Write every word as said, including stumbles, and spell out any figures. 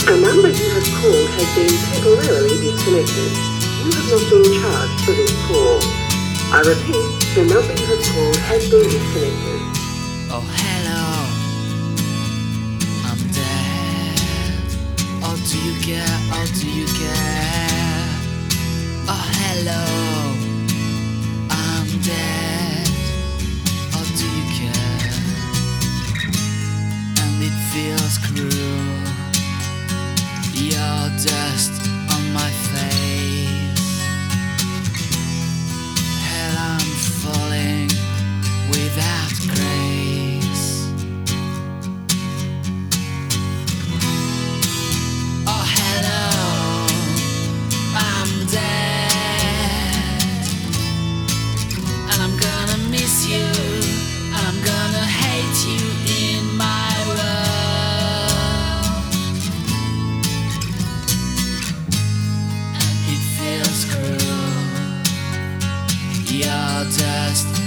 The number you have called has been temporarily disconnected. You have not been charged for this call. I repeat, the number you have called has been disconnected. Oh hello, I'm dead. Oh do you care, oh do you care? Oh hello, I'm dead. Oh do you care? And it feels cruel, your dust on my face. Hell, I'm falling without grace. Oh hello, I'm dead. And I'm gonna miss you, and I'm gonna hate you in my world. And it feels cruel, your dust